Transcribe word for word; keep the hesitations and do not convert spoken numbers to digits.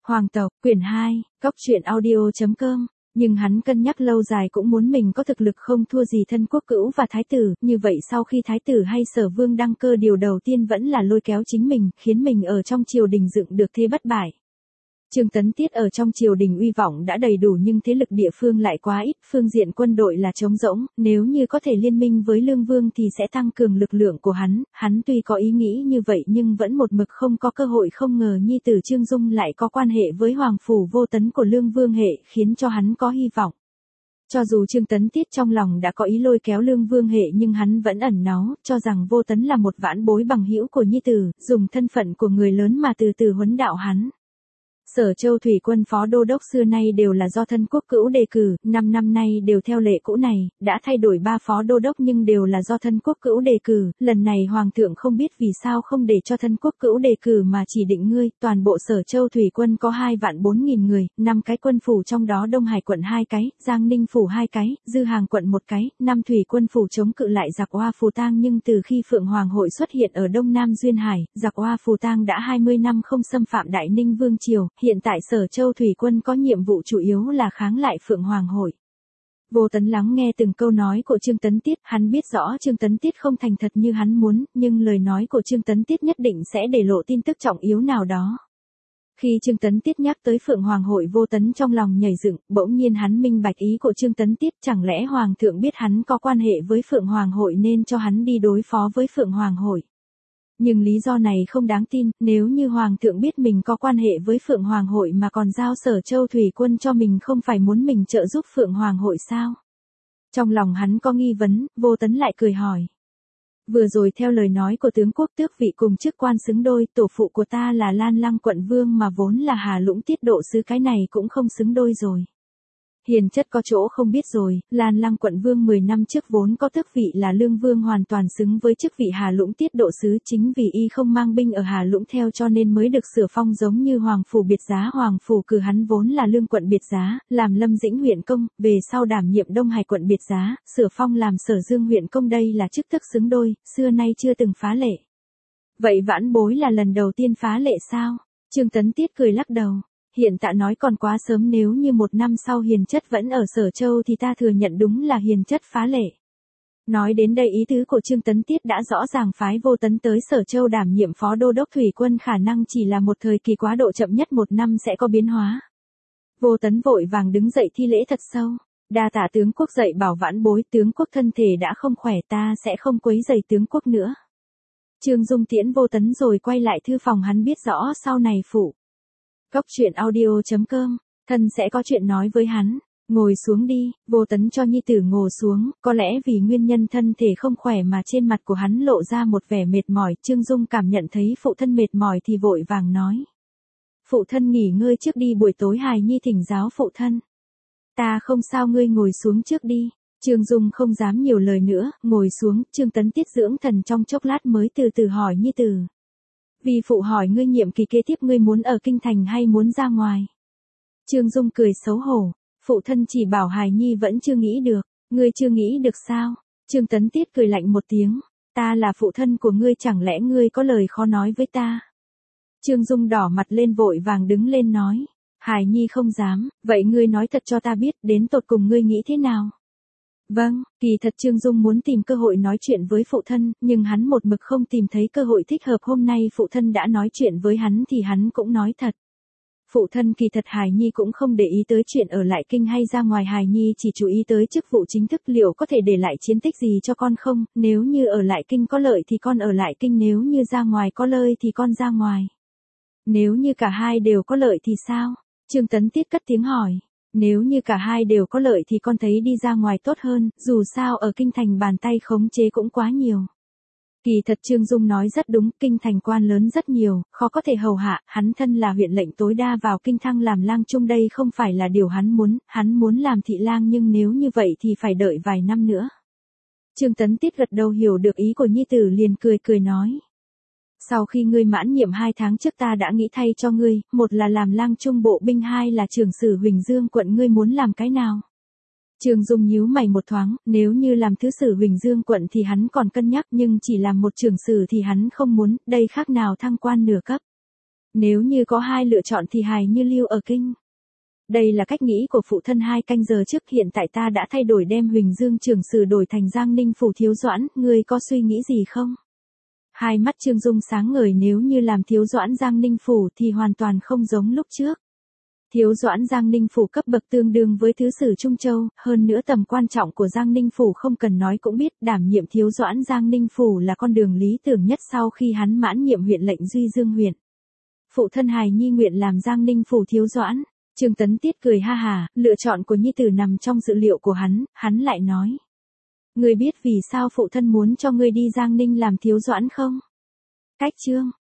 Hoàng tộc, quyển hai, cóc truyện audio chấm com. Nhưng hắn cân nhắc lâu dài cũng muốn mình có thực lực không thua gì thân quốc cữu và thái tử, như vậy sau khi thái tử hay sở vương đăng cơ điều đầu tiên vẫn là lôi kéo chính mình, khiến mình ở trong triều đình dựng được thế bất bại. Trương Tấn Tiết ở trong triều đình uy vọng đã đầy đủ nhưng thế lực địa phương lại quá ít, phương diện quân đội là trống rỗng, nếu như có thể liên minh với Lương Vương thì sẽ tăng cường lực lượng của hắn, hắn tuy có ý nghĩ như vậy nhưng vẫn một mực không có cơ hội, không ngờ nhi tử Trương Dung lại có quan hệ với Hoàng Phủ Vô Tấn của Lương Vương hệ, khiến cho hắn có hy vọng. Cho dù Trương Tấn Tiết trong lòng đã có ý lôi kéo Lương Vương hệ nhưng hắn vẫn ẩn náu, cho rằng Vô Tấn là một vãn bối bằng hữu của nhi tử, dùng thân phận của người lớn mà từ từ huấn đạo hắn. Sở Châu Thủy Quân phó đô đốc xưa nay đều là do thân quốc cữu đề cử, năm năm nay đều theo lệ cũ này, đã thay đổi ba phó đô đốc nhưng đều là do thân quốc cữu đề cử, lần này Hoàng thượng không biết vì sao không để cho thân quốc cữu đề cử mà chỉ định ngươi, toàn bộ Sở Châu Thủy Quân có hai vạn bốn nghìn người, năm cái quân phủ trong đó Đông Hải quận hai cái, Giang Ninh phủ hai cái, Dư Hàng quận một cái, năm Thủy Quân phủ chống cự lại giặc Oa Phù Tang nhưng từ khi Phượng Hoàng hội xuất hiện ở Đông Nam Duyên Hải, giặc Oa Phù Tang đã hai mươi năm không xâm phạm Đại Ninh Vương triều. Hiện tại Sở Châu Thủy Quân có nhiệm vụ chủ yếu là kháng lại Phượng Hoàng hội. Vô Tấn lắng nghe từng câu nói của Trương Tấn Tiết, hắn biết rõ Trương Tấn Tiết không thành thật như hắn muốn, nhưng lời nói của Trương Tấn Tiết nhất định sẽ để lộ tin tức trọng yếu nào đó. Khi Trương Tấn Tiết nhắc tới Phượng Hoàng hội, Vô Tấn trong lòng nhảy dựng, bỗng nhiên hắn minh bạch ý của Trương Tấn Tiết, chẳng lẽ Hoàng thượng biết hắn có quan hệ với Phượng Hoàng hội nên cho hắn đi đối phó với Phượng Hoàng hội. Nhưng lý do này không đáng tin, nếu như Hoàng thượng biết mình có quan hệ với Phượng Hoàng hội mà còn giao Sở Châu Thủy Quân cho mình, không phải muốn mình trợ giúp Phượng Hoàng hội sao? Trong lòng hắn có nghi vấn, Vô Tấn lại cười hỏi. Vừa rồi theo lời nói của tướng quốc tước vị cùng chức quan xứng đôi, tổ phụ của ta là Lan Lăng quận vương mà vốn là Hà Lũng tiết độ sứ, cái này cũng không xứng đôi rồi. Hiền chất có chỗ không biết rồi, Lan Lăng quận vương mười năm trước vốn có tước vị là Lương Vương, hoàn toàn xứng với chức vị Hà Lũng tiết độ sứ, chính vì y không mang binh ở Hà Lũng theo cho nên mới được sửa phong giống như Hoàng phủ biệt giá. Hoàng phủ cử hắn vốn là Lương quận biệt giá, làm Lâm Dĩnh huyện công, về sau đảm nhiệm Đông Hải quận biệt giá, sửa phong làm Sở Dương huyện công, đây là chức thức xứng đôi, xưa nay chưa từng phá lệ. Vậy vãn bối là lần đầu tiên phá lệ sao? Trương Tấn Tiết cười lắc đầu. Hiện tại nói còn quá sớm, nếu như một năm sau hiền chất vẫn ở Sở Châu thì ta thừa nhận đúng là hiền chất phá lệ. Nói đến đây ý tứ của Trương Tấn Tiết đã rõ ràng, phái Vô Tấn tới Sở Châu đảm nhiệm phó đô đốc thủy quân khả năng chỉ là một thời kỳ quá độ, chậm nhất một năm sẽ có biến hóa. Vô Tấn vội vàng đứng dậy thi lễ thật sâu. Đa tạ tướng quốc dạy bảo vãn bối, tướng quốc thân thể đã không khỏe, ta sẽ không quấy rầy tướng quốc nữa. Trương Dung tiễn Vô Tấn rồi quay lại thư phòng, hắn biết rõ sau này phụ. Cóc truyện audio chấm com, thân sẽ có chuyện nói với hắn. Ngồi xuống đi. Vô Tấn cho nhi tử ngồi xuống, có lẽ vì nguyên nhân thân thể không khỏe mà trên mặt của hắn lộ ra một vẻ mệt mỏi. Trương Dung cảm nhận thấy phụ thân mệt mỏi thì vội vàng nói. Phụ thân nghỉ ngơi trước đi, buổi tối hài nhi thỉnh giáo phụ thân. Ta không sao, ngươi ngồi xuống trước đi. Trương Dung không dám nhiều lời nữa, ngồi xuống. Trương Tấn Tiết dưỡng thần trong chốc lát mới từ từ hỏi nhi tử. Vì phụ hỏi ngươi nhiệm kỳ kế tiếp ngươi muốn ở kinh thành hay muốn ra ngoài? Trương Dung cười xấu hổ. Phụ thân chỉ bảo hài nhi vẫn chưa nghĩ được. Ngươi chưa nghĩ được sao? Trương Tấn Tiết cười lạnh một tiếng. Ta là phụ thân của ngươi, chẳng lẽ ngươi có lời khó nói với ta? Trương Dung đỏ mặt lên vội vàng đứng lên nói. Hài nhi không dám, vậy ngươi nói thật cho ta biết, đến tột cùng ngươi nghĩ thế nào? Vâng, kỳ thật Trương Dung muốn tìm cơ hội nói chuyện với phụ thân, nhưng hắn một mực không tìm thấy cơ hội thích hợp, hôm nay phụ thân đã nói chuyện với hắn thì hắn cũng nói thật. Phụ thân, kỳ thật hài nhi cũng không để ý tới chuyện ở lại kinh hay ra ngoài, hài nhi chỉ chú ý tới chức vụ chính thức, liệu có thể để lại chiến tích gì cho con không, nếu như ở lại kinh có lợi thì con ở lại kinh, nếu như ra ngoài có lợi thì con ra ngoài. Nếu như cả hai đều có lợi thì sao? Trương Tấn Tiết cất tiếng hỏi. Nếu như cả hai đều có lợi thì con thấy đi ra ngoài tốt hơn, dù sao ở kinh thành bàn tay khống chế cũng quá nhiều. Kỳ thật Trương Dung nói rất đúng, kinh thành quan lớn rất nhiều, khó có thể hầu hạ, hắn thân là huyện lệnh tối đa vào kinh thăng làm lang trung, đây không phải là điều hắn muốn, hắn muốn làm thị lang, nhưng nếu như vậy thì phải đợi vài năm nữa. Trương Tấn Tiết gật đầu hiểu được ý của nhi tử, liền cười cười nói. Sau khi ngươi mãn nhiệm hai tháng trước ta đã nghĩ thay cho ngươi, một là làm lang trung bộ binh, hai là trưởng sử Huỳnh Dương quận, ngươi muốn làm cái nào? Trương Dung nhíu mày một thoáng, nếu như làm thứ sử Huỳnh Dương quận thì hắn còn cân nhắc, nhưng chỉ làm một trưởng sử thì hắn không muốn, đây khác nào thăng quan nửa cấp. Nếu như có hai lựa chọn thì hài như lưu ở kinh. Đây là cách nghĩ của phụ thân hai canh giờ trước, hiện tại ta đã thay đổi đem Huỳnh Dương Trường Sử đổi thành Giang Ninh Phủ Thiếu Doãn, ngươi có suy nghĩ gì không? Hai mắt Trương Dung sáng ngời, nếu như làm Thiếu Doãn Giang Ninh Phủ thì hoàn toàn không giống lúc trước. Thiếu Doãn Giang Ninh Phủ cấp bậc tương đương với Thứ Sử Trung Châu, hơn nữa tầm quan trọng của Giang Ninh Phủ không cần nói cũng biết, đảm nhiệm Thiếu Doãn Giang Ninh Phủ là con đường lý tưởng nhất sau khi hắn mãn nhiệm huyện lệnh Duy Dương huyện. Phụ thân hài nhi nguyện làm Giang Ninh Phủ Thiếu Doãn. Trương Tấn Tiết cười ha hà, lựa chọn của nhi tử nằm trong dự liệu của hắn, hắn lại nói. Ngươi biết vì sao phụ thân muốn cho ngươi đi Giang Ninh làm Thiếu Doãn không? Cách chương